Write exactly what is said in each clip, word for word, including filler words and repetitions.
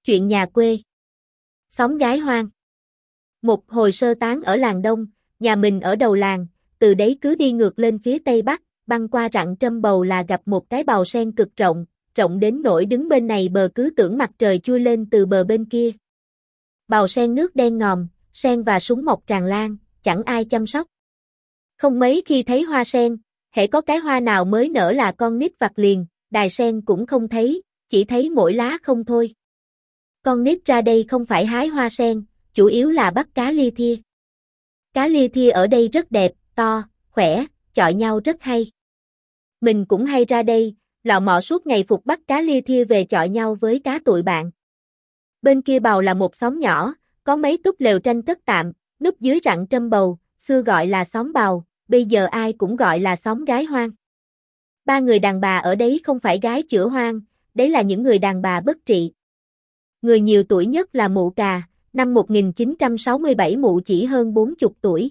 Chuyện nhà quê. Xóm gái hoang. Một hồi sơ tán ở làng Đông, nhà mình ở đầu làng, từ đấy cứ đi ngược lên phía tây bắc, băng qua rặng Trâm Bầu là gặp một cái bào sen cực rộng, rộng đến nỗi đứng bên này bờ cứ tưởng mặt trời chui lên từ bờ bên kia. Bào sen nước đen ngòm, sen và súng mọc tràn lan, chẳng ai chăm sóc. Không mấy khi thấy hoa sen, hễ có cái hoa nào mới nở là con nít vặt liền, đài sen cũng không thấy, chỉ thấy mỗi lá không thôi. Con nít ra đây không phải hái hoa sen, chủ yếu là bắt cá lia thia. Cá lia thia ở đây rất đẹp, to, khỏe, chọi nhau rất hay. Mình cũng hay ra đây, lọ mọ suốt ngày phục bắt cá lia thia về chọi nhau với cá tụi bạn. Bên kia bầu là một xóm nhỏ, có mấy túp lều tranh cất tạm, núp dưới rặng Trâm Bầu, xưa gọi là xóm bầu, bây giờ ai cũng gọi là xóm gái hoang. Ba người đàn bà ở đấy không phải gái chữa hoang, đấy là những người đàn bà bất trị. Người nhiều tuổi nhất là mụ Cà, năm một nghìn chín trăm sáu mươi bảy mụ chỉ hơn bốn mươi tuổi.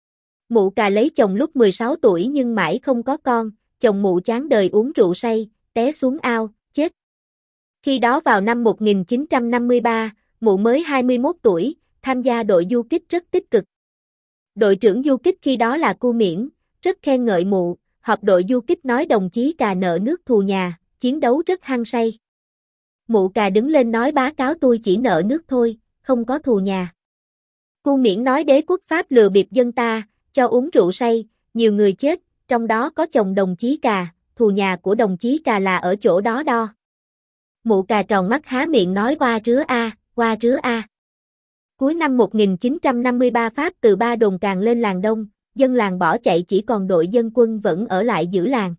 Mụ Cà lấy chồng lúc mười sáu tuổi nhưng mãi không có con, chồng mụ chán đời uống rượu say, té xuống ao, chết. Khi đó vào năm một nghìn chín trăm năm mươi ba, mụ mới hai mươi mốt tuổi, tham gia đội du kích rất tích cực. Đội trưởng du kích khi đó là Cu Miễn, rất khen ngợi mụ, họp đội du kích nói đồng chí Cà nợ nước thù nhà, chiến đấu rất hăng say. Mụ Cà đứng lên nói bá cáo tôi chỉ nợ nước thôi, không có thù nhà. Cu Miễn nói đế quốc Pháp lừa bịp dân ta, cho uống rượu say, nhiều người chết, trong đó có chồng đồng chí Cà, thù nhà của đồng chí Cà là ở chỗ đó đo. Mụ Cà tròn mắt há miệng nói qua rứa a, qua rứa a. Cuối năm một nghìn chín trăm năm mươi ba Pháp từ Ba Đồn càng lên làng Đông, dân làng bỏ chạy chỉ còn đội dân quân vẫn ở lại giữ làng.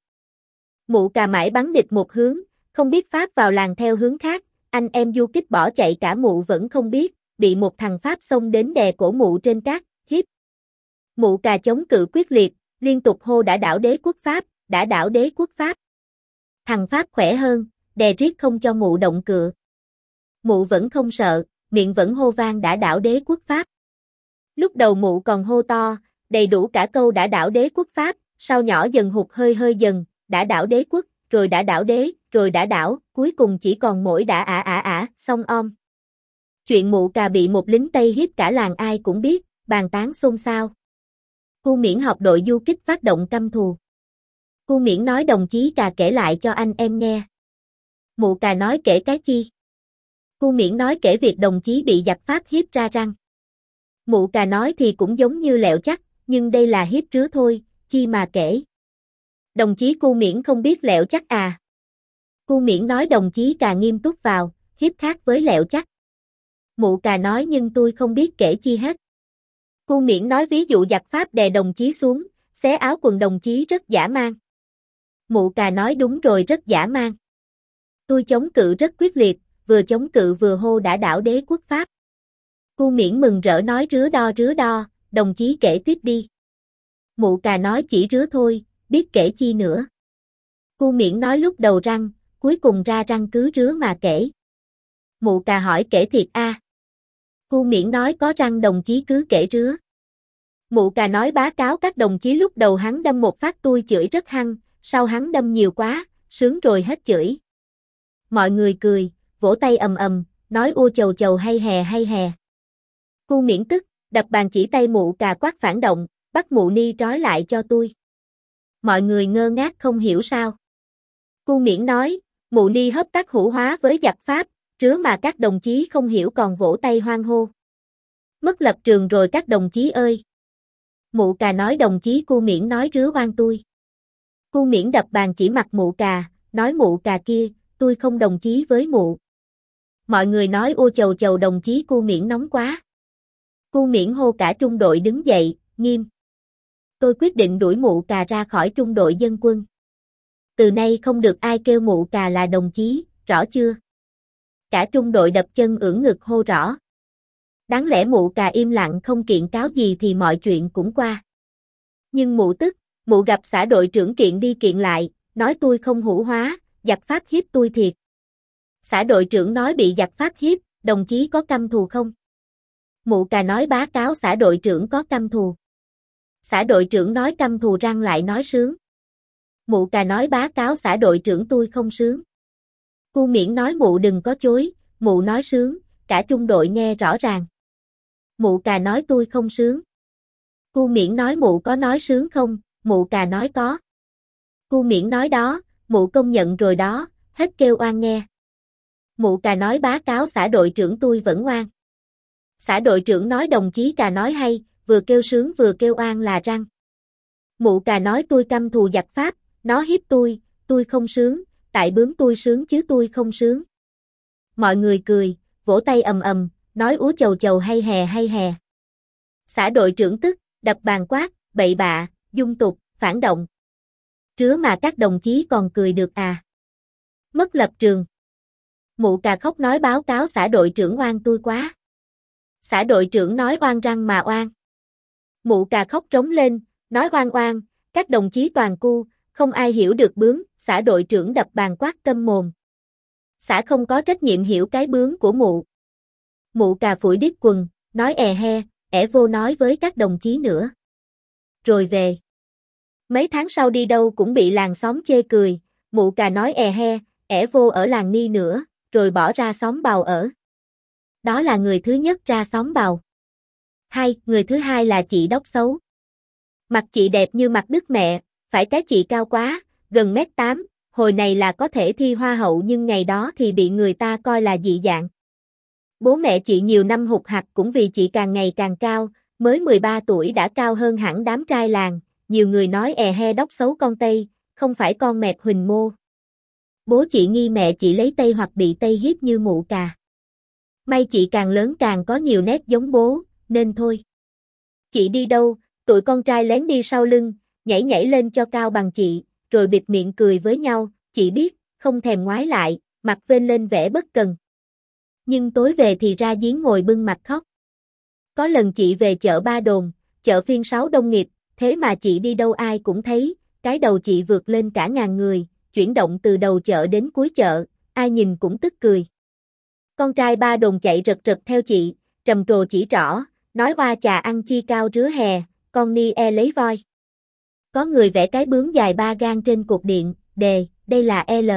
Mụ Cà mãi bắn địch một hướng, không biết Pháp vào làng theo hướng khác, anh em du kích bỏ chạy cả mụ vẫn không biết, bị một thằng Pháp xông đến đè cổ mụ trên cát, hiếp. Mụ Cà chống cự quyết liệt, liên tục hô đã đảo đế quốc Pháp, đã đảo đế quốc Pháp. Thằng Pháp khỏe hơn, đè riết không cho mụ động cựa. Mụ vẫn không sợ, miệng vẫn hô vang đã đảo đế quốc Pháp. Lúc đầu mụ còn hô to, đầy đủ cả câu đã đảo đế quốc Pháp, sau nhỏ dần hụt hơi hơi dần, đã đảo đế quốc, rồi đã đảo đế, rồi đã đảo, cuối cùng chỉ còn mỗi đã ả ả ả, xong om. Chuyện mụ Cà bị một lính Tây hiếp cả làng ai cũng biết, bàn tán xôn xao. Cu Miễn họp đội du kích phát động căm thù. Cu Miễn nói đồng chí Cà kể lại cho anh em nghe. Mụ Cà nói kể cái chi? Cu Miễn nói kể việc đồng chí bị giặc Pháp hiếp ra răng. Mụ Cà nói thì cũng giống như lẹo chắc, nhưng đây là hiếp rứa thôi, chi mà kể. Đồng chí Cu Miễn không biết lẹo chắc à? Cu Miễn nói đồng chí Cà nghiêm túc vào, hiếp khác với lẹo chắc. Mụ Cà nói nhưng tôi không biết kể chi hết. Cu Miễn nói ví dụ giặc Pháp đè đồng chí xuống, xé áo quần đồng chí rất dã man. Mụ Cà nói đúng rồi rất dã man. Tôi chống cự rất quyết liệt, vừa chống cự vừa hô đã đảo đế quốc Pháp. Cu Miễn mừng rỡ nói rứa đo rứa đo, đồng chí kể tiếp đi. Mụ Cà nói chỉ rứa thôi, biết kể chi nữa. Cu Miễn nói lúc đầu răng, cuối cùng ra răng cứ rứa mà kể. Mụ Cà hỏi kể thiệt a? À? Cu Miễn nói có răng đồng chí cứ kể rứa. Mụ Cà nói bá cáo các đồng chí lúc đầu hắn đâm một phát tôi chửi rất hăng, sau hắn đâm nhiều quá, sướng rồi hết chửi. Mọi người cười, vỗ tay ầm ầm, nói ô chầu chầu hay hè hay hè. Cu Miễn tức, đập bàn chỉ tay mụ Cà quát phản động, bắt mụ Ni trói lại cho tôi. Mọi người ngơ ngác không hiểu sao. Cu Miễn nói, mụ Ni hấp tắc hữu hóa với giặc Pháp, rứa mà các đồng chí không hiểu còn vỗ tay hoan hô. Mất lập trường rồi các đồng chí ơi. Mụ Cà nói đồng chí Cu Miễn nói rứa oan tôi. Cu Miễn đập bàn chỉ mặt mụ Cà, nói mụ Cà kia, tôi không đồng chí với mụ. Mọi người nói ô chầu chầu đồng chí Cu Miễn nóng quá. Cu Miễn hô cả trung đội đứng dậy, nghiêm. Tôi quyết định đuổi mụ Cà ra khỏi trung đội dân quân. Từ nay không được ai kêu mụ Cà là đồng chí, rõ chưa? Cả trung đội đập chân ưỡn ngực hô rõ. Đáng lẽ mụ Cà im lặng không kiện cáo gì thì mọi chuyện cũng qua. Nhưng mụ tức, mụ gặp xã đội trưởng kiện đi kiện lại, nói tôi không hữu hóa, giặc Pháp hiếp tôi thiệt. Xã đội trưởng nói bị giặc Pháp hiếp, đồng chí có căm thù không? Mụ Cà nói bá cáo xã đội trưởng có căm thù. Xã đội trưởng nói căm thù răng lại nói sướng. Mụ Cà nói bá cáo xã đội trưởng tôi không sướng. Cu Miễn nói mụ đừng có chối, mụ nói sướng, cả trung đội nghe rõ ràng. Mụ cà nói tôi không sướng. Cu Miễn nói mụ có nói sướng không, mụ cà nói có. Cu Miễn nói đó, mụ công nhận rồi đó, hết kêu oan nghe. Mụ cà nói bá cáo xã đội trưởng tôi vẫn oan. Xã đội trưởng nói đồng chí cà nói hay, vừa kêu sướng vừa kêu oan là răng. Mụ cà nói tôi căm thù giặc Pháp, nó hiếp tôi, tôi không sướng, tại bướm tôi sướng chứ tôi không sướng. Mọi người cười, vỗ tay ầm ầm, nói úa chầu chầu hay hè hay hè. Xã đội trưởng tức, đập bàn quát, bậy bạ, dung tục, phản động. Rứa mà các đồng chí còn cười được à. Mất lập trường. Mụ cà khóc nói báo cáo xã đội trưởng oan tôi quá. Xã đội trưởng nói oan răng mà oan. Mụ cà khóc trống lên, nói oan oan, các đồng chí toàn cu, không ai hiểu được bướm, xã đội trưởng đập bàn quát câm mồm. Xã không có trách nhiệm hiểu cái bướm của mụ. Mụ cà phủi đít quần, nói è he, ẻ vô nói với các đồng chí nữa. Rồi về. Mấy tháng sau đi đâu cũng bị làng xóm chê cười, mụ cà nói è he, ẻ vô ở làng Ni nữa, rồi bỏ ra xóm Bào ở. Đó là người thứ nhất ra xóm Bào. Hai, người thứ hai là chị Đốc Xấu. Mặt chị đẹp như mặt Đức Mẹ, phải cái chị cao quá, gần mét tám, hồi này là có thể thi hoa hậu nhưng ngày đó thì bị người ta coi là dị dạng. Bố mẹ chị nhiều năm hụt hặc cũng vì chị càng ngày càng cao, mới mười ba tuổi đã cao hơn hẳn đám trai làng, nhiều người nói è he Đốc Xấu con Tây, không phải con mẹp Huỳnh Mô. Bố chị nghi mẹ chị lấy Tây hoặc bị Tây hiếp như mụ cà. May chị càng lớn càng có nhiều nét giống bố, nên thôi. Chị đi đâu, tụi con trai lén đi sau lưng, nhảy nhảy lên cho cao bằng chị, rồi bịt miệng cười với nhau, chị biết, không thèm ngoái lại, mặt vênh lên vẻ bất cần. Nhưng tối về thì ra giếng ngồi bưng mặt khóc. Có lần chị về chợ Ba Đồn, chợ phiên sáu Đông Nghiệp, thế mà chị đi đâu ai cũng thấy, cái đầu chị vượt lên cả ngàn người, chuyển động từ đầu chợ đến cuối chợ, ai nhìn cũng tức cười. Con trai Ba Đồn chạy rật rật theo chị, trầm trồ chỉ trỏ, nói oa chà ăn chi cao rứa hè, con ni e lấy voi. Có người vẽ cái bướm dài ba gang trên cột điện, đề, đây là L.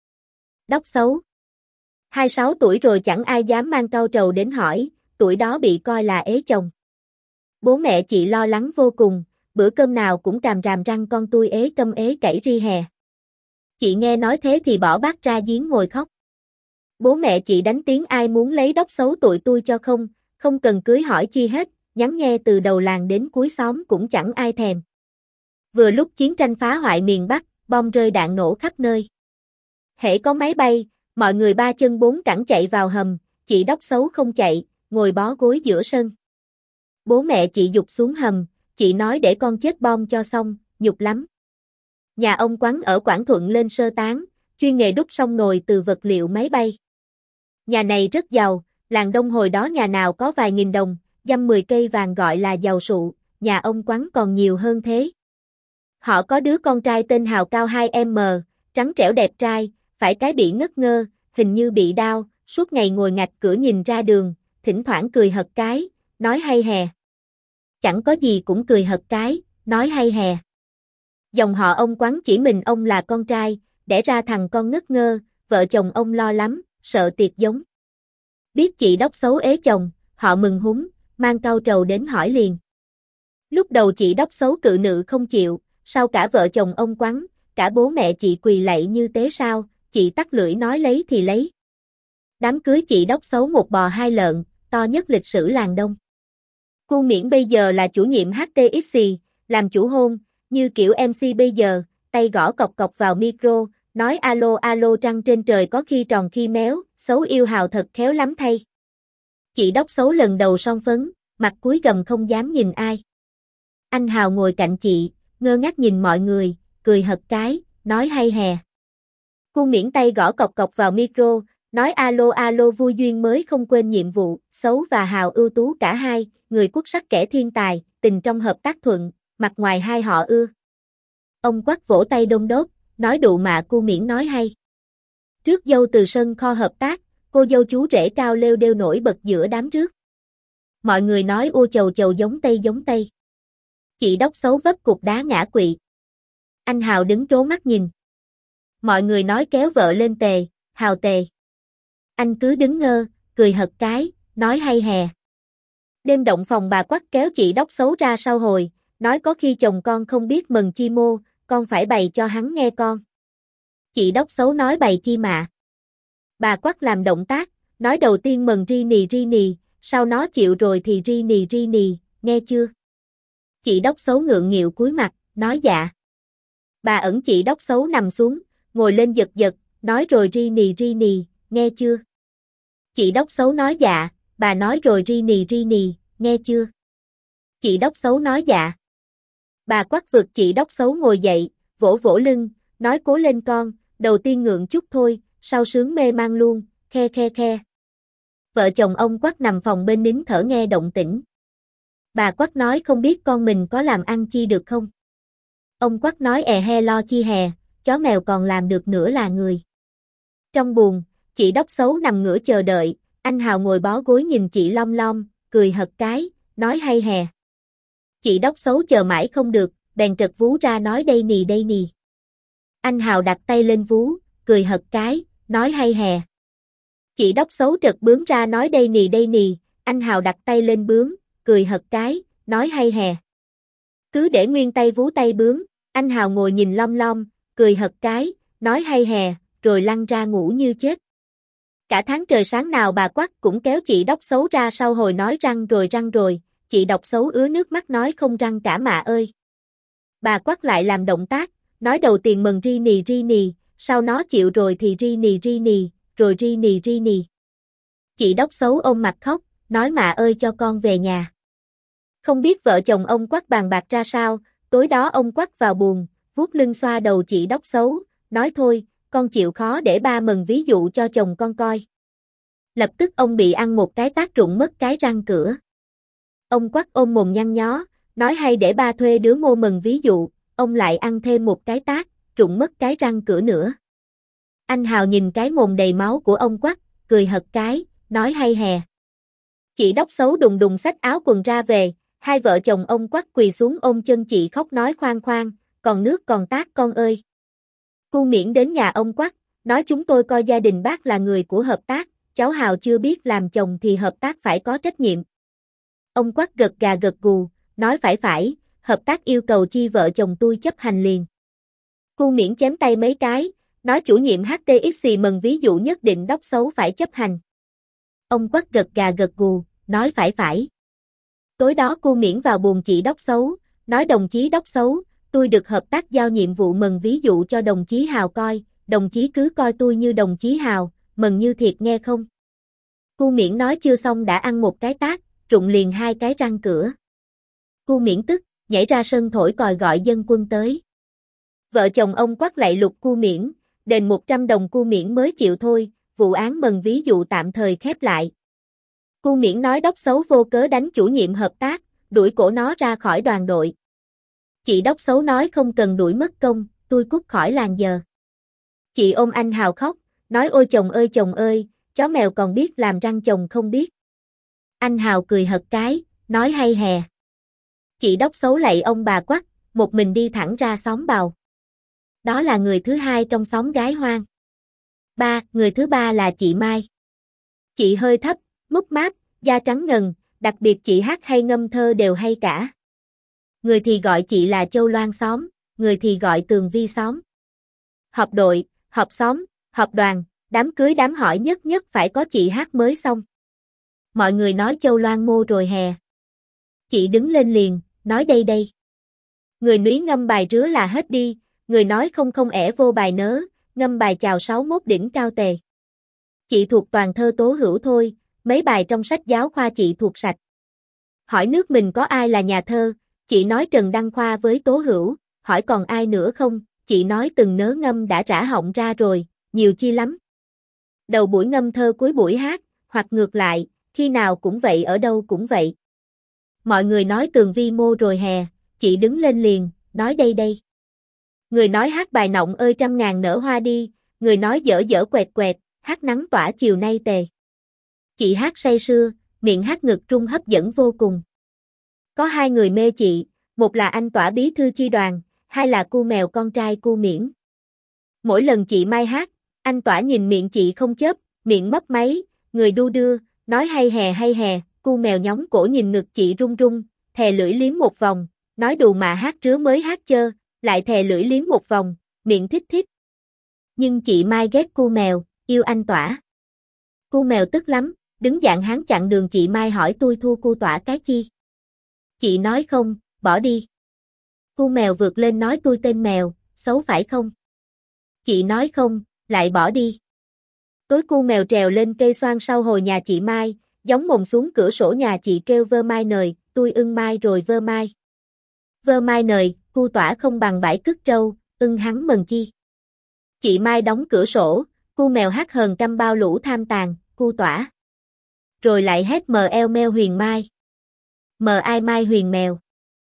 Đốc Xấu. hai mươi sáu tuổi rồi chẳng ai dám mang cau trầu đến hỏi, tuổi đó bị coi là ế chồng. Bố mẹ chị lo lắng vô cùng, bữa cơm nào cũng càm ràm răng con tôi ế câm ế cẩy ri hè. Chị nghe nói thế thì bỏ bát ra giếng ngồi khóc. Bố mẹ chị đánh tiếng ai muốn lấy Đốc Xấu tụi tôi cho không, không cần cưới hỏi chi hết, nhắn nghe từ đầu làng đến cuối xóm cũng chẳng ai thèm. Vừa lúc chiến tranh phá hoại miền Bắc, bom rơi đạn nổ khắp nơi. Hễ có máy bay, mọi người ba chân bốn cẳng chạy vào hầm, chị Đốc Xấu không chạy, ngồi bó gối giữa sân. Bố mẹ chị giục xuống hầm, chị nói để con chết bom cho xong, nhục lắm. Nhà ông Quắn ở Quảng Thuận lên sơ tán, chuyên nghề đúc sông nồi từ vật liệu máy bay. Nhà này rất giàu, làng Đông hồi đó nhà nào có vài nghìn đồng, dăm mười cây vàng gọi là giàu sụ, nhà ông Quắn còn nhiều hơn thế. Họ có đứa con trai tên Hào cao hai mét, trắng trẻo đẹp trai, phải cái bị ngất ngơ, hình như bị đau, suốt ngày ngồi ngạch cửa nhìn ra đường, thỉnh thoảng cười hật cái, nói hay hè. Chẳng có gì cũng cười hật cái, nói hay hè. Dòng họ ông Quắn chỉ mình ông là con trai, đẻ ra thằng con ngất ngơ, vợ chồng ông lo lắm, sợ tiệt giống. Biết chị Đốc Xấu ế chồng, họ mừng húm, mang cau trầu đến hỏi liền. Lúc đầu chị Đốc Xấu cự nữ không chịu, sau cả vợ chồng ông Quắn, cả bố mẹ chị quỳ lạy như tế sao, chị tắt lưỡi nói lấy thì lấy. Đám cưới chị Đốc Xấu một bò hai lợn, to nhất lịch sử làng Đông. Cu Miễn bây giờ là chủ nhiệm hát tê ích xê, làm chủ hôn, như kiểu em xê bây giờ, tay gõ cọc cọc vào micro, nói alo alo trăng trên trời có khi tròn khi méo, Xấu yêu Hào thật khéo lắm thay. Chị Đốc Xấu lần đầu son phấn, mặt cúi gầm không dám nhìn ai. Anh Hào ngồi cạnh chị, ngơ ngác nhìn mọi người, cười hật cái, nói hay hè. Cu Miễn tay gõ cọc cọc vào micro, nói alo alo vui duyên mới không quên nhiệm vụ, Xấu và Hào ưu tú cả hai, người quốc sắc kẻ thiên tài, tình trong hợp tác thuận, mặt ngoài hai họ ưa. Ông Quắt vỗ tay đôn đốt, nói đụ mạ Cu Miễn nói hay. Rước dâu từ sân kho hợp tác, cô dâu chú rể cao lêu đêu nổi bật giữa đám rước. Mọi người nói ô chầu chầu giống Tây giống Tây. Chị Đốc Xấu vấp cục đá ngã quỵ. Anh Hào đứng trố mắt nhìn. Mọi người nói kéo vợ lên tề, Hào tề. Anh cứ đứng ngơ, cười hật cái, nói hay hè. Đêm động phòng bà Quắt kéo chị Đốc Xấu ra sau hồi, nói có khi chồng con không biết mừng chi mô, con phải bày cho hắn nghe con. Chị Đốc Xấu nói bày chi mà. Bà Quắt làm động tác, nói đầu tiên mừng ri nì ri nì, sau nó chịu rồi thì ri nì ri nì, nghe chưa? Chị Đốc Xấu ngượng nghịu cúi mặt, nói dạ. Bà ẩn chị Đốc Xấu nằm xuống, ngồi lên giật giật, nói rồi ri nì ri nì, nghe chưa? Chị Đốc Xấu nói dạ, bà nói rồi ri nì ri nì, nghe chưa? Chị Đốc Xấu nói dạ. Bà Quắt vực chị Đốc Xấu ngồi dậy, vỗ vỗ lưng, nói cố lên con, đầu tiên ngượng chút thôi, sau sướng mê man luôn, khe khe khe. Vợ chồng ông Quắt nằm phòng bên nín thở nghe động tĩnh. Bà Quắt nói không biết con mình có làm ăn chi được không? Ông Quắt nói è he lo chi hè, chó mèo còn làm được nữa là người. Trong buồng, chị Đốc Xấu nằm ngửa chờ đợi, anh Hào ngồi bó gối nhìn chị lom lom, cười hật cái, nói hay hè. Chị Đốc Xấu chờ mãi không được, bèn trật vú ra nói đây nì đây nì. Anh Hào đặt tay lên vú, cười hật cái, nói hay hè. Chị Đốc Xấu trật bướm ra nói đây nì đây nì, anh Hào đặt tay lên bướm, cười hật cái, nói hay hè. Cứ để nguyên tay vú tay bướm, anh Hào ngồi nhìn lom lom, cười hật cái, nói hay hè, rồi lăn ra ngủ như chết. Cả tháng trời sáng nào bà Quắt cũng kéo chị Đốc Xấu ra sau hồi nói răng rồi răng rồi, chị Đốc Xấu ứa nước mắt nói không răng cả mà ơi. Bà Quắt lại làm động tác, nói đầu tiền mừng ri nì ri nì, sau nó chịu rồi thì ri nì ri nì, rồi ri nì ri nì. Chị Đốc Xấu ôm mặt khóc, nói mà ơi cho con về nhà. Không biết vợ chồng ông Quắt bàn bạc ra sao, tối đó ông Quắt vào buồng, vuốt lưng xoa đầu chị Đốc Xấu, nói thôi, con chịu khó để ba mừng ví dụ cho chồng con coi. Lập tức ông bị ăn một cái tát rụng mất cái răng cửa. Ông Quắt ôm mồm nhăn nhó, nói hay để ba thuê đứa mô mừng ví dụ, ông lại ăn thêm một cái tát, rụng mất cái răng cửa nữa. Anh Hào nhìn cái mồm đầy máu của ông Quắt, cười hật cái, nói hay hè. Chị Đốc Xấu đùng đùng xách áo quần ra về, hai vợ chồng ông Quắt quỳ xuống ôm chân chị khóc nói khoan khoan, còn nước còn tát con ơi. Cu Miễn đến nhà ông Quắt, nói chúng tôi coi gia đình bác là người của hợp tác, cháu Hào chưa biết làm chồng thì hợp tác phải có trách nhiệm. Ông Quắt gật gà gật gù, nói phải phải, hợp tác yêu cầu chi vợ chồng tôi chấp hành liền. Cu Miễn chém tay mấy cái, nói chủ nhiệm hát tê ích xì mừng ví dụ nhất định Đốc Xấu phải chấp hành. Ông Quắt gật gà gật gù, nói phải phải. Tối đó Cu Miễn vào buồng chị Đốc Xấu, nói đồng chí Đốc Xấu, tôi được hợp tác giao nhiệm vụ mừng ví dụ cho đồng chí Hào coi, đồng chí cứ coi tôi như đồng chí Hào, mừng như thiệt nghe không? Cu Miễn nói chưa xong đã ăn một cái tát, rụng liền hai cái răng cửa. Cu Miễn tức, nhảy ra sân thổi còi gọi dân quân tới. Vợ chồng ông Quắt lạy lục Cu Miễn, đền một trăm đồng Cu Miễn mới chịu thôi, vụ án mừng ví dụ tạm thời khép lại. Cu Miễn nói Đốc Xấu vô cớ đánh chủ nhiệm hợp tác, đuổi cổ nó ra khỏi đoàn đội. Chị Đốc Xấu nói không cần đuổi mất công, tôi cút khỏi làng giờ. Chị ôm anh Hào khóc, nói ôi chồng ơi chồng ơi, chó mèo còn biết làm răng chồng không biết. Anh Hào cười hật cái, nói hay hè. Chị Đốc Xấu lạy ông bà Quắt, một mình đi thẳng ra xóm Bào. Đó là người thứ hai trong xóm gái hoang. Ba, người thứ ba là chị Mai. Chị hơi thấp, múp máp, da trắng ngần, đặc biệt chị hát hay ngâm thơ đều hay cả. Người thì gọi chị là Châu Loan xóm, người thì gọi Tường Vi xóm. Họp đội, họp xóm, họp đoàn, đám cưới đám hỏi nhất nhất phải có chị hát mới xong. Mọi người nói Châu Loan mô rồi hè. Chị đứng lên liền, nói đây đây. Người núi ngâm bài rứa là hết đi, người nói không không ẻ vô bài nớ, ngâm bài chào sáu mốt đỉnh cao tề. Chị thuộc toàn thơ Tố Hữu thôi, mấy bài trong sách giáo khoa chị thuộc sạch. Hỏi nước mình có ai là nhà thơ, chị nói Trần Đăng Khoa với Tố Hữu, hỏi còn ai nữa không, chị nói từng nớ ngâm đã rã họng ra rồi, nhiều chi lắm. Đầu buổi ngâm thơ cuối buổi hát, hoặc ngược lại, khi nào cũng vậy ở đâu cũng vậy. Mọi người nói Tường Vi mô rồi hè, chị đứng lên liền, nói đây đây. Người nói hát bài nọng ơi trăm ngàn nở hoa đi, người nói dở dở quẹt quẹt, hát nắng tỏa chiều nay tề. Chị hát say sưa, miệng hát ngực trung hấp dẫn vô cùng. Có hai người mê chị, một là anh Tỏa bí thư chi đoàn, hai là Cu Mèo con trai Cu Miễn. Mỗi lần chị Mai hát, anh Tỏa nhìn miệng chị không chớp, miệng mấp máy, người đu đưa, nói hay hè hay hè, cu mèo nhóng cổ nhìn ngực chị run run, thè lưỡi liếm một vòng, nói đù mà hát rứa mới hát chơ, lại thè lưỡi liếm một vòng, miệng thít thít. Nhưng chị Mai ghét cu mèo, yêu anh Tỏa. Cu mèo tức lắm, đứng dạng hán chặn đường chị Mai hỏi tôi thua cu Tỏa cái chi. Chị nói không, bỏ đi. Cu mèo vượt lên nói tôi tên mèo, xấu phải không? Chị nói không, lại bỏ đi. Tối cu mèo trèo lên cây xoan sau hồi nhà chị Mai, gióng mồm xuống cửa sổ nhà chị kêu vơ mai nời, tôi ưng mai rồi vơ mai. Vơ mai nời, cu Tỏa không bằng bãi cứt trâu, ưng hắn mần chi. Chị Mai đóng cửa sổ, cu mèo hát hờn căm bao lũ tham tàn, cu Tỏa. Rồi lại hét mờ eo meo huyền mai. Mờ ai mai huyền mèo.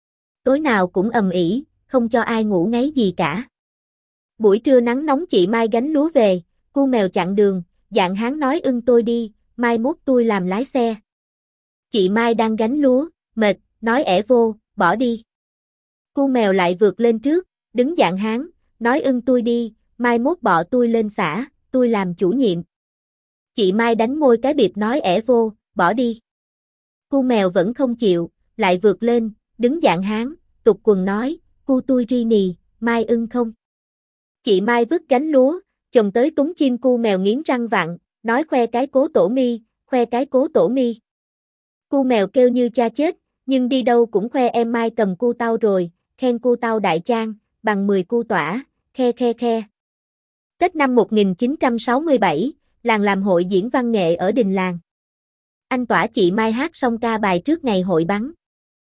Tối nào cũng ầm ĩ, không cho ai ngủ ngáy gì cả. Buổi trưa nắng nóng chị Mai gánh lúa về, cu mèo chặn đường, dạng hán nói ưng tôi đi, mai mốt tôi làm lái xe. Chị Mai đang gánh lúa, mệt, nói ẻ vô, bỏ đi. Cu mèo lại vượt lên trước, đứng dạng hán, nói ưng tôi đi, mai mốt bỏ tôi lên xã, tôi làm chủ nhiệm. Chị Mai đánh môi cái bịp nói ẻ vô, bỏ đi. Cu mèo vẫn không chịu, lại vượt lên, đứng dạng hán, tục quần nói, cu tôi ri nì, mai ưng không. Chị Mai vứt gánh lúa, chồng tới túng chim cu mèo nghiến răng vặn, nói khoe cái cố tổ mi, khoe cái cố tổ mi. Cu mèo kêu như cha chết, nhưng đi đâu cũng khoe em Mai cầm cu tao rồi, khen cu tao đại trang, bằng mười cu Tỏa, khe khe khe. Tết năm một nghìn chín trăm sáu mươi bảy, làng làm hội diễn văn nghệ ở đình làng. Anh Tỏa chị Mai hát xong ca bài trước ngày hội bắn.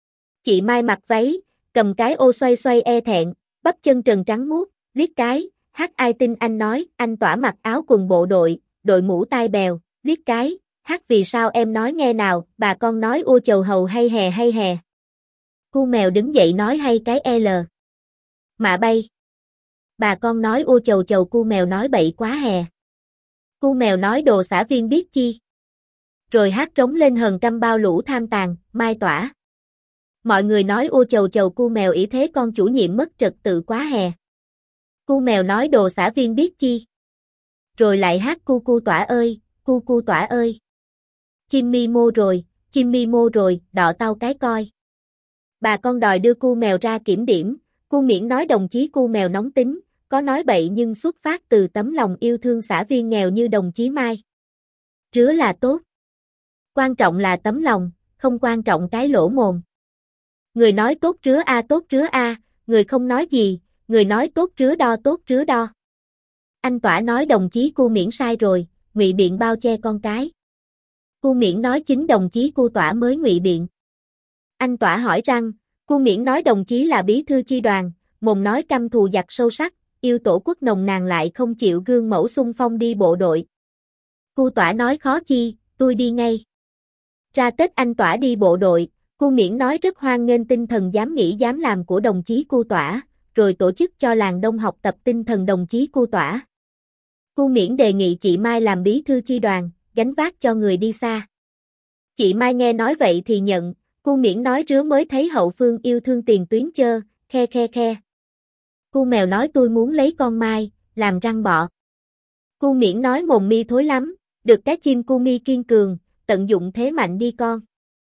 Chị Mai mặc váy, cầm cái ô xoay xoay e thẹn, bắp chân trần trắng muốt, liếc cái, hát ai tin anh nói, anh Tỏa mặc áo quần bộ đội, đội mũ tai bèo, liếc cái, hát vì sao em nói nghe nào, bà con nói ô chầu hầu hay hè hay hè. Cu mèo đứng dậy nói hay cái L. Mạ bay. Bà con nói ô chầu chầu cu mèo nói bậy quá hè. Cu mèo nói đồ xã viên biết chi. Rồi hát trống lên hờn căm bao lũ tham tàn, Mai Tỏa. Mọi người nói ô chầu chầu cu mèo ỷ thế con chủ nhiệm mất trật tự quá hè. Cu mèo nói đồ xã viên biết chi. Rồi lại hát cu cu Tỏa ơi, cu cu Tỏa ơi. Chim mi mô rồi, chim mi mô rồi, đọ tao cái coi. Bà con đòi đưa cu mèo ra kiểm điểm, cu miễn nói đồng chí cu mèo nóng tính, có nói bậy nhưng xuất phát từ tấm lòng yêu thương xã viên nghèo như đồng chí Mai. Rứa là tốt. Quan trọng là tấm lòng, không quan trọng cái lỗ mồm. Người nói tốt rứa a tốt rứa a, người không nói gì, người nói tốt rứa đo tốt rứa đo. Anh Tỏa nói đồng chí cu miễn sai rồi, ngụy biện bao che con cái. Cu miễn nói chính đồng chí cu Tỏa mới ngụy biện. Anh Tỏa hỏi rằng, cu miễn nói đồng chí là bí thư chi đoàn, mồm nói căm thù giặc sâu sắc, yêu tổ quốc nồng nàn lại không chịu gương mẫu xung phong đi bộ đội. Cu Tỏa nói khó chi, tôi đi ngay. Ra Tết anh Tỏa đi bộ đội, cu miễn nói rất hoan nghênh tinh thần dám nghĩ dám làm của đồng chí cu Tỏa, rồi tổ chức cho làng đông học tập tinh thần đồng chí cu Tỏa. Cu miễn đề nghị chị Mai làm bí thư chi đoàn, gánh vác cho người đi xa. Chị Mai nghe nói vậy thì nhận, cu miễn nói rứa mới thấy hậu phương yêu thương tiền tuyến chơ, khe khe khe. Cu mèo nói tôi muốn lấy con Mai, làm răng bọ. Cu miễn nói mồm mi thối lắm, được cái chim cu mi kiên cường, tận dụng thế mạnh đi con.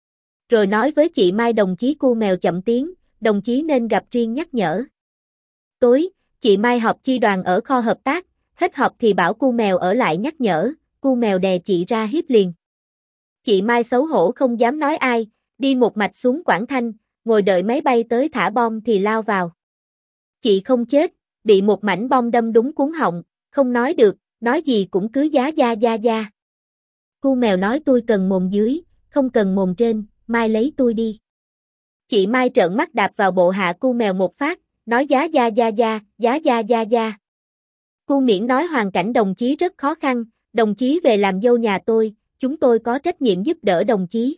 Rồi nói với chị Mai đồng chí cu mèo chậm tiếng, đồng chí nên gặp riêng nhắc nhở. Tối, chị Mai họp chi đoàn ở kho hợp tác, hết họp thì bảo cu mèo ở lại nhắc nhở, cu mèo đè chị ra hiếp liền. Chị Mai xấu hổ không dám nói ai, đi một mạch xuống Quảng Thanh, ngồi đợi máy bay tới thả bom thì lao vào. Chị không chết, bị một mảnh bom đâm đúng cuống họng, không nói được, nói gì cũng cứ giá da da da. Cu mèo nói tôi cần mồm dưới, không cần mồm trên, Mai lấy tôi đi. Chị Mai trợn mắt đạp vào bộ hạ cu mèo một phát, nói giá da da da, giá da da da. Cu miễn nói hoàn cảnh đồng chí rất khó khăn, đồng chí về làm dâu nhà tôi, chúng tôi có trách nhiệm giúp đỡ đồng chí.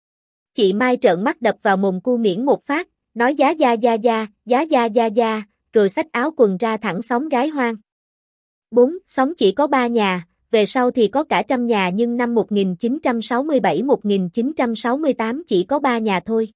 Chị Mai trợn mắt đập vào mồm cu miễn một phát, nói giá da da da, giá da da da, rồi xách áo quần ra thẳng xóm gái hoang. bốn. Xóm chỉ có ba nhà, về sau thì có cả trăm nhà nhưng năm một nghìn chín trăm sáu mươi bảy - một nghìn chín trăm sáu mươi tám chỉ có ba nhà thôi.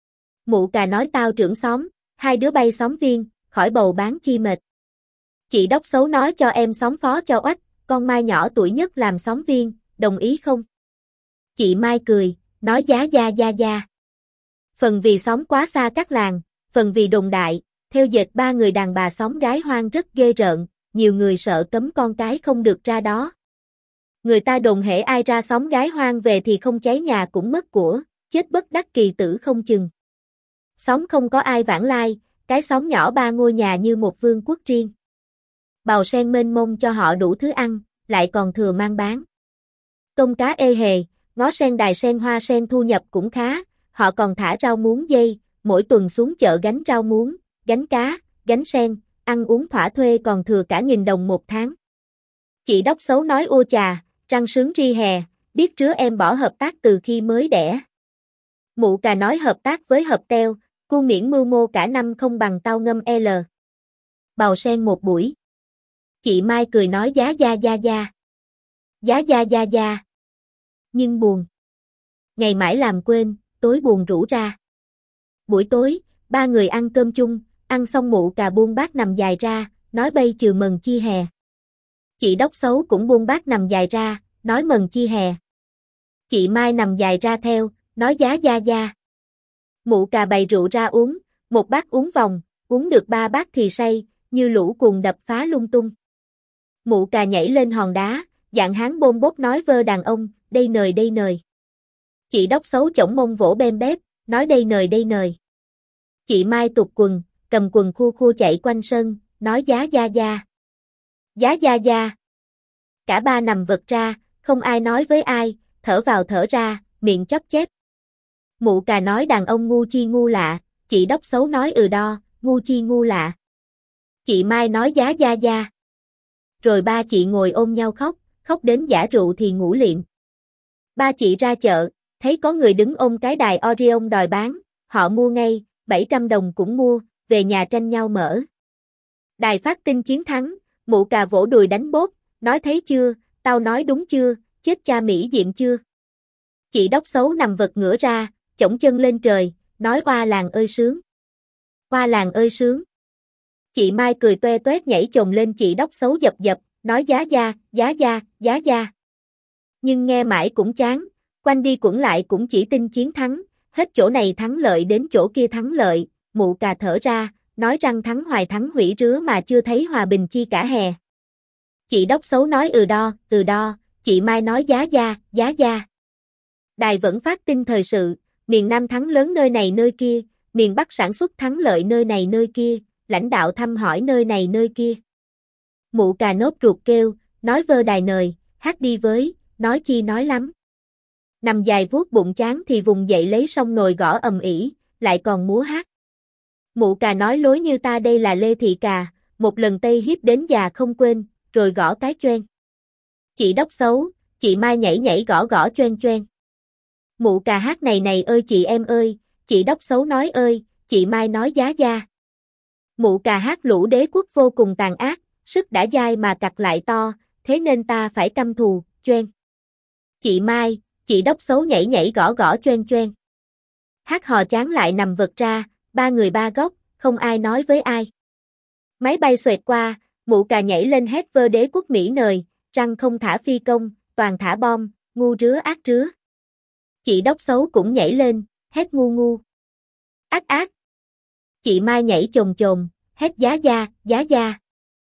Mụ cà nói tao trưởng xóm, hai đứa bay xóm viên, khỏi bầu bán chi mệt. Chị đốc xấu nói cho em xóm phó cho oách, con Mai nhỏ tuổi nhất làm xóm viên, đồng ý không? Chị Mai cười, nói giá gia gia gia. Phần vì xóm quá xa các làng, phần vì đồn đại, theo dệt ba người đàn bà xóm gái hoang rất ghê rợn, nhiều người sợ cấm con cái không được ra đó. Người ta đồn hễ ai ra xóm gái hoang về thì không cháy nhà cũng mất của, chết bất đắc kỳ tử không chừng. Xóm không có ai vãng lai, cái xóm nhỏ ba ngôi nhà như một vương quốc riêng. Bào sen mênh mông cho họ đủ thứ ăn, lại còn thừa mang bán. Tôm cá ê hề, ngó sen đài sen hoa sen thu nhập cũng khá, họ còn thả rau muống dây, mỗi tuần xuống chợ gánh rau muống, gánh cá, gánh sen, ăn uống thỏa thuê còn thừa cả nghìn đồng một tháng. Chị Đốc Xấu nói ô chà, răng sướng ri hè, biết rứa em bỏ hợp tác từ khi mới đẻ. Mụ Cà nói hợp tác với hợp teo, cu miễn mưu mô cả năm không bằng tao ngâm L. Bào sen một buổi. Chị Mai cười nói giá gia gia gia. Giá gia gia gia. Nhưng buồn. Ngày mãi làm quên, tối buồn rủ ra. Buổi tối, ba người ăn cơm chung, ăn xong Mụ Cà buông bát nằm dài ra, nói bây chừ mừng chi hè. Chị Đốc Xấu cũng buông bát nằm dài ra, nói mừng chi hè. Chị Mai nằm dài ra theo, nói giá gia gia. Mụ Cà bày rượu ra uống, một bát uống vòng, uống được ba bát thì say, như lũ cuồng đập phá lung tung. Mụ Cà nhảy lên hòn đá, dạng hán bôm bốp nói vơ đàn ông, đây nời đây nời. Chị Đốc Xấu chổng mông vỗ bem bép, nói đây nời đây nời. Chị Mai tụt quần, cầm quần khua khua chạy quanh sân, nói giá gia gia. Giá gia gia. Cả ba nằm vật ra, không ai nói với ai, thở vào thở ra, miệng chóp chép. Mụ Cà nói đàn ông ngu chi ngu lạ, chị Đốc Xấu nói ừ đo, ngu chi ngu lạ. Chị Mai nói giá gia gia. Rồi ba chị ngồi ôm nhau khóc, khóc đến giả rượu thì ngủ liệm. Ba chị ra chợ, thấy có người đứng ôm cái đài Orion đòi bán, họ mua ngay, bảy trăm đồng cũng mua, về nhà tranh nhau mở. Đài phát tin chiến thắng, Mụ Cà vỗ đùi đánh bốp, nói thấy chưa, tao nói đúng chưa, chết cha Mỹ Diệm chưa. Chị Đốc Xấu nằm vật ngửa ra, chổng chân lên trời, nói oa làng ơi sướng. Oa làng ơi sướng. Chị Mai cười toe toét nhảy chồm lên chị Đốc Xấu dập dập, nói giá gia, giá gia, giá gia. Nhưng nghe mãi cũng chán, quanh đi quẩn lại cũng chỉ tin chiến thắng, hết chỗ này thắng lợi đến chỗ kia thắng lợi, Mụ Cà thở ra, nói răng thắng hoài thắng hủy rứa mà chưa thấy hòa bình chi cả hè. Chị Đốc Xấu nói ừ đo, ừ đo, chị Mai nói giá gia, giá gia. Đài vẫn phát tin thời sự, miền Nam thắng lớn nơi này nơi kia, miền Bắc sản xuất thắng lợi nơi này nơi kia, lãnh đạo thăm hỏi nơi này nơi kia. Mụ Cà nốt ruột kêu, nói vơ đài nời, hát đi với, nói chi nói lắm. Nằm dài vuốt bụng chán thì vùng dậy lấy sông nồi gõ ầm ĩ, lại còn múa hát. Mụ Cà nói lối như ta đây là Lê Thị Cà, một lần Tây hiếp đến già không quên, rồi gõ cái choen. Chị Đốc Xấu, chị Mai nhảy nhảy gõ gõ choen choen. Mụ Cà hát này này ơi chị em ơi, chị Đốc Xấu nói ơi, chị Mai nói giá gia. Mụ Cà hát lũ đế quốc vô cùng tàn ác, sức đã dai mà cặt lại to, thế nên ta phải căm thù, choen. Chị Mai, chị Đốc Xấu nhảy nhảy gõ gõ choen choen. Hát hò chán lại nằm vật ra, ba người ba góc, không ai nói với ai. Máy bay xoẹt qua, Mụ Cà nhảy lên hét vơ đế quốc Mỹ nời, răng không thả phi công, toàn thả bom, ngu rứa ác rứa. Chị Đốc Xấu cũng nhảy lên, hét ngu ngu. Ác ác. Chị Mai nhảy chồm chồm, hét giá gia, giá gia.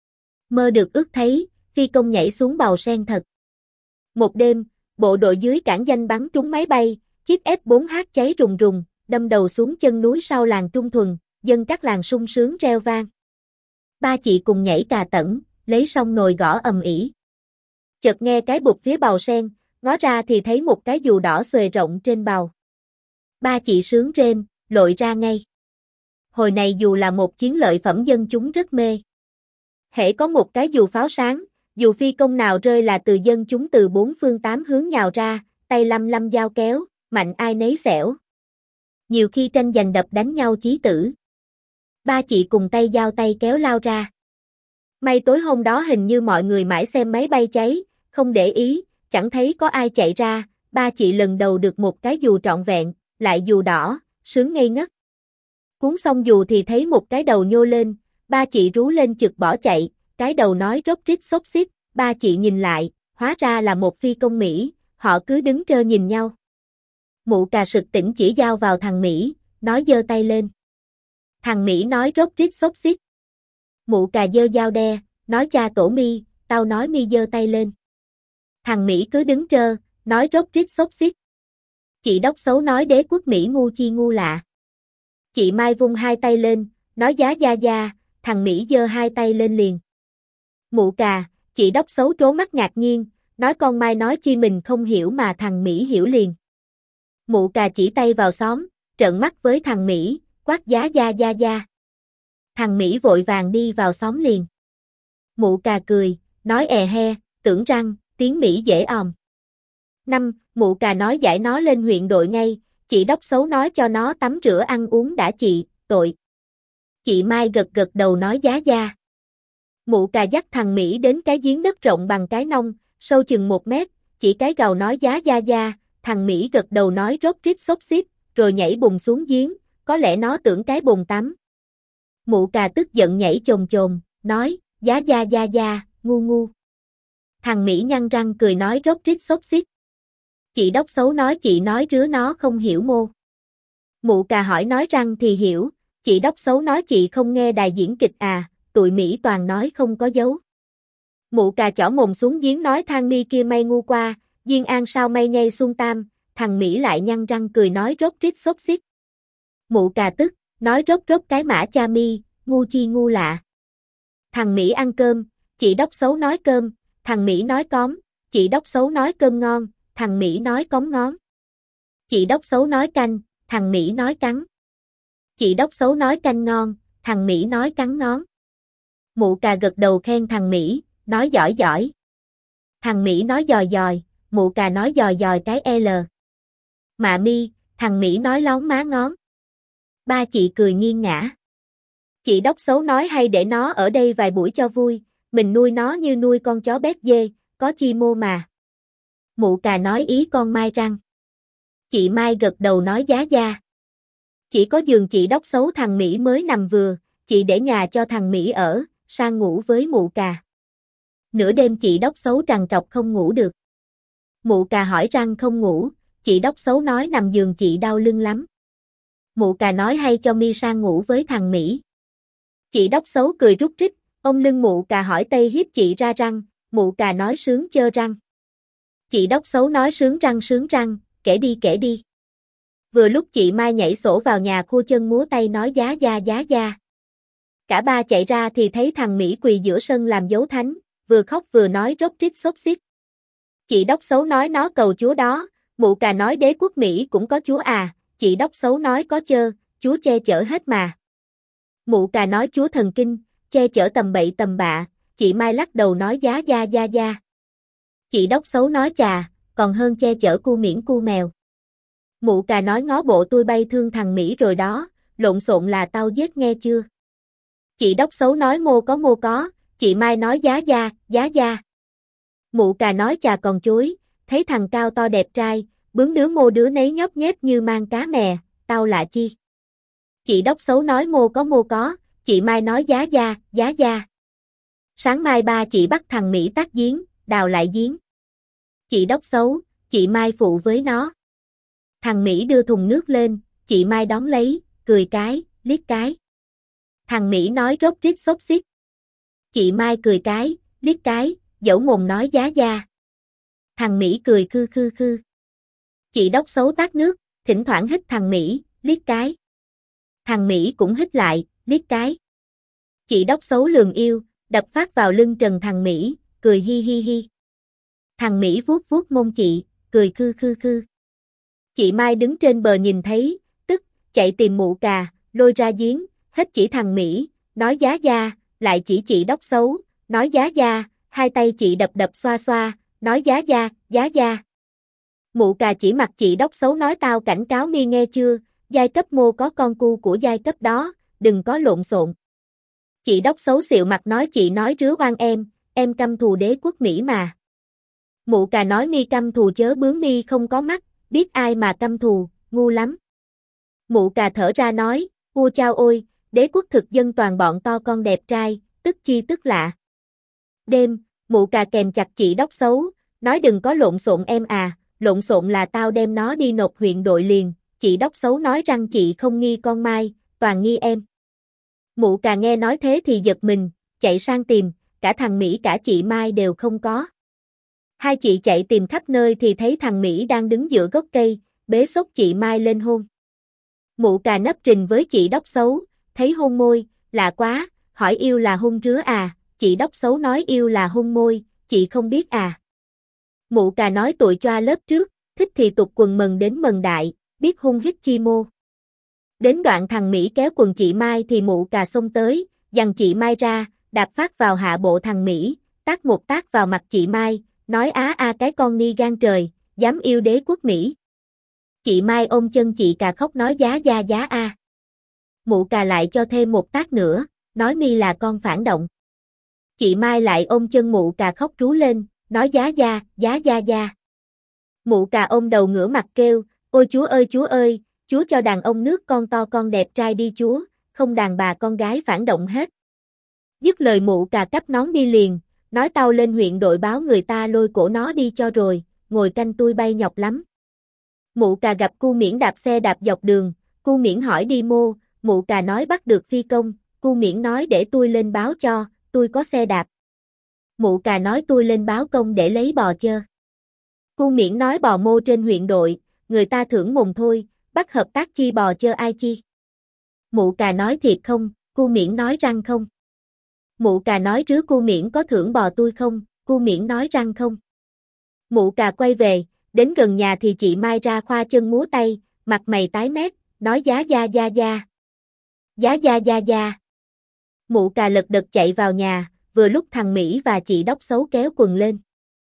Mơ được ước thấy, phi công nhảy xuống bào sen thật. Một đêm, bộ đội dưới cảng danh bắn trúng máy bay, chiếc F bốn H cháy rùng rùng, đâm đầu xuống chân núi sau làng Trung Thuần, dân các làng sung sướng reo vang. Ba chị cùng nhảy cà tẩn, lấy xong nồi gõ ầm ĩ. Chợt nghe cái bụp phía bào sen, ngó ra thì thấy một cái dù đỏ xuề rộng trên bào. Ba chị sướng rên, lội ra ngay. Hồi này dù là một chiến lợi phẩm dân chúng rất mê. Hễ có một cái dù pháo sáng, dù phi công nào rơi là từ dân chúng từ bốn phương tám hướng nhào ra, tay lăm lăm dao kéo, mạnh ai nấy xẻo. Nhiều khi tranh giành đập đánh nhau chí tử. Ba chị cùng tay dao tay kéo lao ra. May tối hôm đó hình như mọi người mãi xem máy bay cháy, không để ý, chẳng thấy có ai chạy ra, ba chị lần đầu được một cái dù trọn vẹn, lại dù đỏ, sướng ngây ngất. Cuốn xong dù thì thấy một cái đầu nhô lên, ba chị rú lên chực bỏ chạy, cái đầu nói rốt rít xốp xít, ba chị nhìn lại, hóa ra là một phi công Mỹ, họ cứ đứng trơ nhìn nhau. Mụ cà sực tỉnh chỉ dao vào thằng Mỹ, nói giơ tay lên. Thằng Mỹ nói rốt rít xốc xích. Mụ cà giơ dao đe, nói cha tổ mi, tao nói mi giơ tay lên. Thằng Mỹ cứ đứng trơ, nói rốt rít xốc xích. Chị đốc xấu nói đế quốc Mỹ ngu chi ngu lạ. Chị Mai vung hai tay lên, nói giá gia gia, thằng Mỹ giơ hai tay lên liền. Mụ cà, chị đốc xấu trố mắt ngạc nhiên, nói con Mai nói chi mình không hiểu mà thằng Mỹ hiểu liền. Mụ cà chỉ tay vào xóm, trợn mắt với thằng Mỹ, quát giá gia gia gia. Thằng Mỹ vội vàng đi vào xóm liền. Mụ cà cười, nói è he, tưởng răng, tiếng Mỹ dễ òm. Năm, mụ cà nói giải nó lên huyện đội ngay, chị đốc xấu nói cho nó tắm rửa ăn uống đã chị, tội. Chị Mai gật gật đầu nói giá gia. Mụ cà dắt thằng Mỹ đến cái giếng đất rộng bằng cái nông, sâu chừng một mét, chỉ cái gầu nói giá gia gia, thằng Mỹ gật đầu nói rốt rít xốp xíp, rồi nhảy bùn xuống giếng, có lẽ nó tưởng cái bồn tắm. Mụ cà tức giận nhảy chồm chồm, nói, giá gia gia gia, ngu ngu. Thằng Mỹ nhăn răng cười nói rốt rít xốp xít. Chị đốc xấu nói chị nói rứa nó không hiểu mô. Mụ cà hỏi nói răng thì hiểu, chị đốc xấu nói chị không nghe đài diễn kịch à, tụi Mỹ toàn nói không có dấu. Mụ cà chỏ mồm xuống giếng nói thang mi kia may ngu qua, Diên An sao may nhây xuân tam, thằng Mỹ lại nhăn răng cười nói rốt rít xốp xít. Mụ cà tức, nói rốt rốt cái mã cha mi, ngu chi ngu lạ. Thằng Mỹ ăn cơm, chị đốc xấu nói cơm, thằng Mỹ nói cóm, chị đốc xấu nói cơm ngon, thằng Mỹ nói cóm ngón. Chị đốc xấu nói canh, thằng Mỹ nói cắn. Chị đốc xấu nói canh ngon, thằng Mỹ nói cắn ngón. Mụ cà gật đầu khen thằng Mỹ, nói giỏi giỏi. Thằng Mỹ nói dòi dòi, mụ cà nói dòi dòi cái L. Mạ mi, thằng Mỹ nói lón má ngón. Ba chị cười nghiêng ngã. Chị đốc xấu nói hay để nó ở đây vài buổi cho vui, mình nuôi nó như nuôi con chó béc dê, có chi mô mà. Mụ cà nói ý con Mai răng. Chị Mai gật đầu nói giá gia. Chỉ có giường chị đốc xấu thằng Mỹ mới nằm vừa, chị để nhà cho thằng Mỹ ở, sang ngủ với mụ cà. Nửa đêm chị đốc xấu trằn trọc không ngủ được. Mụ cà hỏi răng không ngủ, chị đốc xấu nói nằm giường chị đau lưng lắm. Mụ cà nói hay cho mi sang ngủ với thằng Mỹ. Chị đốc xấu cười rút rít, ông lưng mụ cà hỏi tây hiếp chị ra răng, mụ cà nói sướng chơ răng. Chị đốc xấu nói sướng răng sướng răng, kể đi kể đi. Vừa lúc chị Mai nhảy sổ vào nhà khua chân múa tay nói giá gia giá gia. Cả ba chạy ra thì thấy thằng Mỹ quỳ giữa sân làm dấu thánh, vừa khóc vừa nói rốt rít xốp xít. Chị đốc xấu nói nó cầu chúa đó, mụ cà nói đế quốc Mỹ cũng có chúa à, chị đốc xấu nói có chơ, chúa che chở hết mà. Mụ cà nói chúa thần kinh, che chở tầm bậy tầm bạ, chị Mai lắc đầu nói giá gia gia gia. Chị đốc xấu nói chà, còn hơn che chở cu miễn cu mèo. Mụ cà nói ngó bộ tôi bay thương thằng Mỹ rồi đó, lộn xộn là tao giết nghe chưa. Chị đốc xấu nói mô có mô có, chị Mai nói giá gia, giá gia. Mụ cà nói chà còn chối, thấy thằng cao to đẹp trai, bướng đứa mô đứa nấy nhóp nhép như mang cá mè, tao lạ chi. Chị đốc xấu nói mô có mô có, chị Mai nói giá gia, giá gia. Sáng mai ba chị bắt thằng Mỹ tắt giếng, đào lại giếng. Chị đốc xấu, chị Mai phụ với nó. Thằng Mỹ đưa thùng nước lên, chị Mai đón lấy, cười cái, liếc cái. Thằng Mỹ nói rốt rít xốp xít. Chị Mai cười cái, liếc cái, dẫu mồm nói giá gia. Thằng Mỹ cười khư khư khư. Chị đốc xấu tát nước, thỉnh thoảng hít thằng Mỹ, liếc cái. Thằng Mỹ cũng hít lại, liếc cái. Chị đốc xấu lườm yêu, đập phát vào lưng trần thằng Mỹ, cười hi hi hi. Thằng Mỹ vuốt vuốt mông chị, cười khư khư khư. Chị Mai đứng trên bờ nhìn thấy, tức, chạy tìm mụ cà, lôi ra giếng, hết chỉ thằng Mỹ, nói giá gia, lại chỉ chị đốc xấu, nói giá gia, hai tay chị đập đập xoa xoa, nói giá gia, giá gia. Mụ cà chỉ mặt chị đốc xấu nói tao cảnh cáo mi nghe chưa, giai cấp mô có con cu của giai cấp đó, đừng có lộn xộn. Chị đốc xấu xịu mặt nói chị nói rứa oan em, em căm thù đế quốc Mỹ mà. Mụ cà nói mi căm thù chớ bướng mi không có mắt, biết ai mà căm thù, ngu lắm. Mụ cà thở ra nói, ua chao ôi, đế quốc thực dân toàn bọn to con đẹp trai, tức chi tức lạ. Đêm, Mụ cà kèm chặt chị đốc xấu, nói đừng có lộn xộn em à, lộn xộn là tao đem nó đi nộp huyện đội liền, chị đốc xấu nói rằng chị không nghi con Mai, toàn nghi em. Mụ cà nghe nói thế thì giật mình, chạy sang tìm, cả thằng Mỹ cả chị Mai đều không có. Hai chị chạy tìm khắp nơi thì thấy thằng Mỹ đang đứng giữa gốc cây, bế xốc chị Mai lên hôn. Mụ cà nấp trình với chị đốc xấu, thấy hôn môi, lạ quá, hỏi yêu là hôn rứa à, chị đốc xấu nói yêu là hôn môi, chị không biết à. Mụ cà nói tụi choa lớp trước, thích thì tục quần mần đến mần đại, biết hung hít chi mô. Đến đoạn thằng Mỹ kéo quần chị Mai thì mụ cà xông tới, giằng chị Mai ra, đạp phát vào hạ bộ thằng Mỹ, tát một tát vào mặt chị Mai, nói á a cái con ni gan trời, dám yêu đế quốc Mỹ. Chị Mai ôm chân chị cà khóc nói giá giá giá a. Mụ cà lại cho thêm một tát nữa, nói mi là con phản động. Chị Mai lại ôm chân mụ cà khóc rú lên, nói giá gia, giá gia gia. Mụ cà ôm đầu ngửa mặt kêu, ôi chúa ơi chúa ơi, chúa cho đàn ông nước con to con đẹp trai đi chúa, không đàn bà con gái phản động hết. Dứt lời mụ cà cắp nón đi liền, nói tao lên huyện đội báo người ta lôi cổ nó đi cho rồi, ngồi canh tui bay nhọc lắm. Mụ cà gặp cu Miễn đạp xe đạp dọc đường, cu Miễn hỏi đi mô, mụ cà nói bắt được phi công, cu Miễn nói để tôi lên báo cho, tôi có xe đạp. Mụ cà nói tôi lên báo công để lấy bò chơ. Cu Miễn nói bò mô trên huyện đội, người ta thưởng mồm thôi, bắt hợp tác chi bò chơ ai chi. Mụ cà nói thiệt không, cu Miễn nói răng không. Mụ cà nói rứa cu Miễn có thưởng bò tôi không, cu Miễn nói răng không. Mụ cà quay về, đến gần nhà thì chị Mai ra khoa chân múa tay, mặt mày tái mét, nói giá gia gia gia. Giá gia gia gia. Mụ cà lật đật chạy vào nhà, vừa lúc thằng Mỹ và chị đốc xấu kéo quần lên.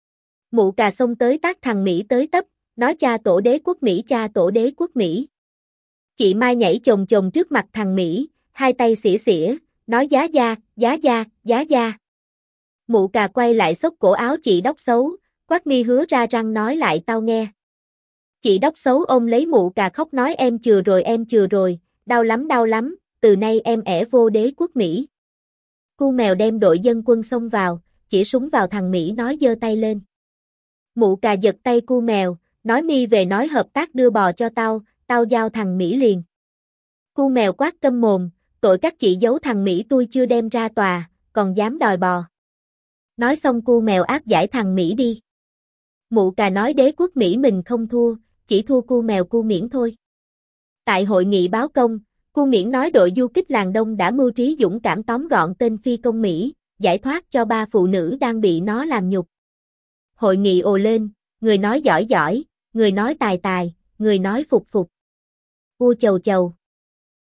Mụ cà xông tới tát thằng Mỹ tới tấp, nói cha tổ đế quốc Mỹ cha tổ đế quốc Mỹ. Chị Mai nhảy chồm chồm trước mặt thằng Mỹ, hai tay xỉa xỉa, nói giá gia, giá gia, giá gia. Mụ cà quay lại xốc cổ áo chị đốc xấu, quát mi hứa ra răng nói lại tao nghe. Chị đốc xấu ôm lấy mụ cà khóc nói em chừa rồi em chừa rồi, đau lắm đau lắm, từ nay em ẻ vô đế quốc Mỹ. Cu mèo đem đội dân quân xông vào, chỉ súng vào thằng Mỹ nói giơ tay lên. Mụ cà giật tay cu mèo, nói mi về nói hợp tác đưa bò cho tao, tao giao thằng Mỹ liền. Cu mèo quát câm mồm, tội các chị giấu thằng Mỹ tôi chưa đem ra tòa, còn dám đòi bò. Nói xong cu mèo áp giải thằng Mỹ đi. Mụ cà nói đế quốc Mỹ mình không thua, chỉ thua cu mèo cu Miễn thôi. Tại hội nghị báo công, cu Miễn nói đội du kích làng Đông đã mưu trí dũng cảm tóm gọn tên phi công Mỹ, giải thoát cho ba phụ nữ đang bị nó làm nhục. Hội nghị ồ lên, người nói giỏi giỏi, người nói tài tài, người nói phục phục. U chầu chầu.